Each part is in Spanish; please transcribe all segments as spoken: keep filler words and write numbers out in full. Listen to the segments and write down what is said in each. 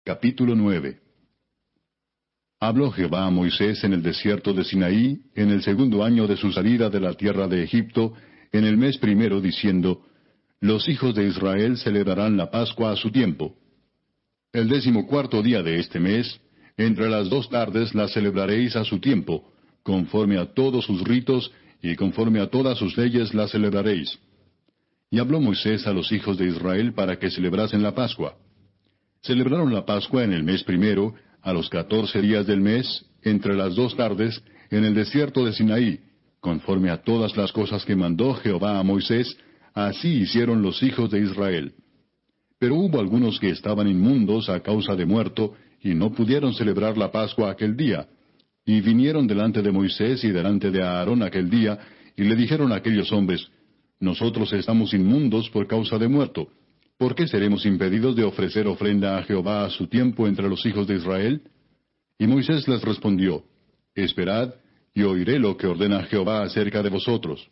Capítulo nueve. Habló Jehová a Moisés en el desierto de Sinaí, en el segundo año de su salida de la tierra de Egipto, en el mes primero, diciendo: Los hijos de Israel celebrarán la Pascua a su tiempo. El decimocuarto día de este mes, entre las dos tardes la celebraréis a su tiempo, conforme a todos sus ritos, y conforme a todas sus leyes la celebraréis. Y habló Moisés a los hijos de Israel para que celebrasen la Pascua. Celebraron la Pascua en el mes primero, a los catorce días del mes, entre las dos tardes, en el desierto de Sinaí, conforme a todas las cosas que mandó Jehová a Moisés, así hicieron los hijos de Israel. Pero hubo algunos que estaban inmundos a causa de muerto, y no pudieron celebrar la Pascua aquel día. Y vinieron delante de Moisés y delante de Aarón aquel día, y le dijeron a aquellos hombres: Nosotros estamos inmundos por causa de muerto. ¿Por qué seremos impedidos de ofrecer ofrenda a Jehová a su tiempo entre los hijos de Israel? Y Moisés les respondió: Esperad, y oiré lo que ordena Jehová acerca de vosotros.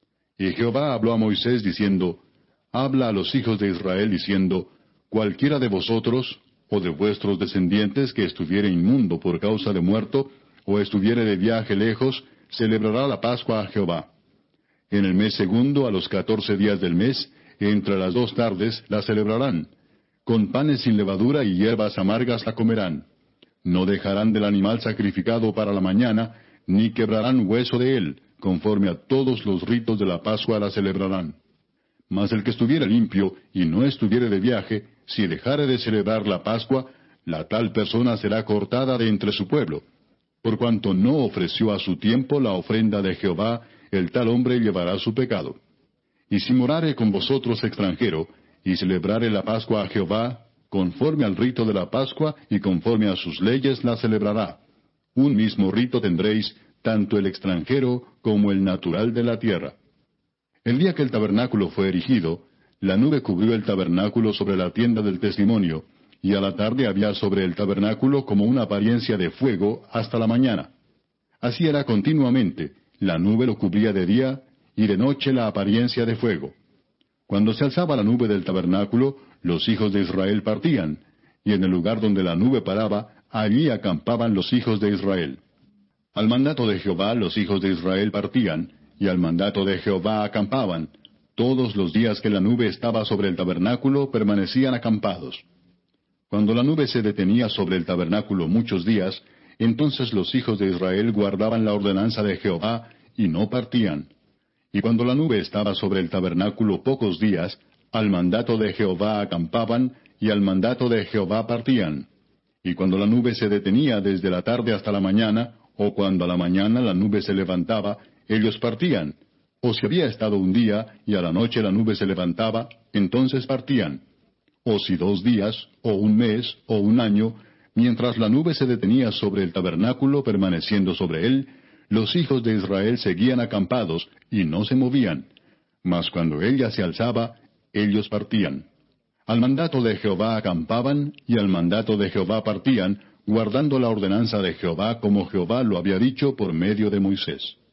Y Jehová habló a Moisés diciendo: Habla a los hijos de Israel diciendo: Cualquiera de vosotros, o de vuestros descendientes que estuviere inmundo por causa de muerto, o estuviere de viaje lejos, celebrará la Pascua a Jehová. En el mes segundo, a los catorce días del mes, entre las dos tardes, la celebrarán. Con panes sin levadura y hierbas amargas la comerán. No dejarán del animal sacrificado para la mañana, ni quebrarán hueso de él, conforme a todos los ritos de la Pascua la celebrarán. Mas el que estuviere limpio y no estuviere de viaje, si dejare de celebrar la Pascua, la tal persona será cortada de entre su pueblo. Por cuanto no ofreció a su tiempo la ofrenda de Jehová, el tal hombre llevará su pecado. Y si morare con vosotros extranjero, y celebrare la Pascua a Jehová, conforme al rito de la Pascua y conforme a sus leyes la celebrará. Un mismo rito tendréis, tanto el extranjero como el natural de la tierra. El día que el tabernáculo fue erigido, la nube cubrió el tabernáculo sobre la tienda del testimonio, y a la tarde había sobre el tabernáculo como una apariencia de fuego hasta la mañana. Así era continuamente, la nube lo cubría de día, y de noche la apariencia de fuego. Cuando se alzaba la nube del tabernáculo, los hijos de Israel partían, y en el lugar donde la nube paraba, allí acampaban los hijos de Israel. Al mandato de Jehová los hijos de Israel partían, y al mandato de Jehová acampaban. Todos los días que la nube estaba sobre el tabernáculo permanecían acampados. Cuando la nube se detenía sobre el tabernáculo muchos días, entonces los hijos de Israel guardaban la ordenanza de Jehová, y no partían. Y cuando la nube estaba sobre el tabernáculo pocos días, al mandato de Jehová acampaban, y al mandato de Jehová partían. Y cuando la nube se detenía desde la tarde hasta la mañana, o cuando a la mañana la nube se levantaba, ellos partían. O si había estado un día, y a la noche la nube se levantaba, entonces partían. O si dos días, o un mes, o un año, mientras la nube se detenía sobre el tabernáculo permaneciendo sobre él, los hijos de Israel seguían acampados, y no se movían. Mas cuando ella se alzaba, ellos partían. Al mandato de Jehová acampaban, y al mandato de Jehová partían, guardando la ordenanza de Jehová como Jehová lo había dicho por medio de Moisés.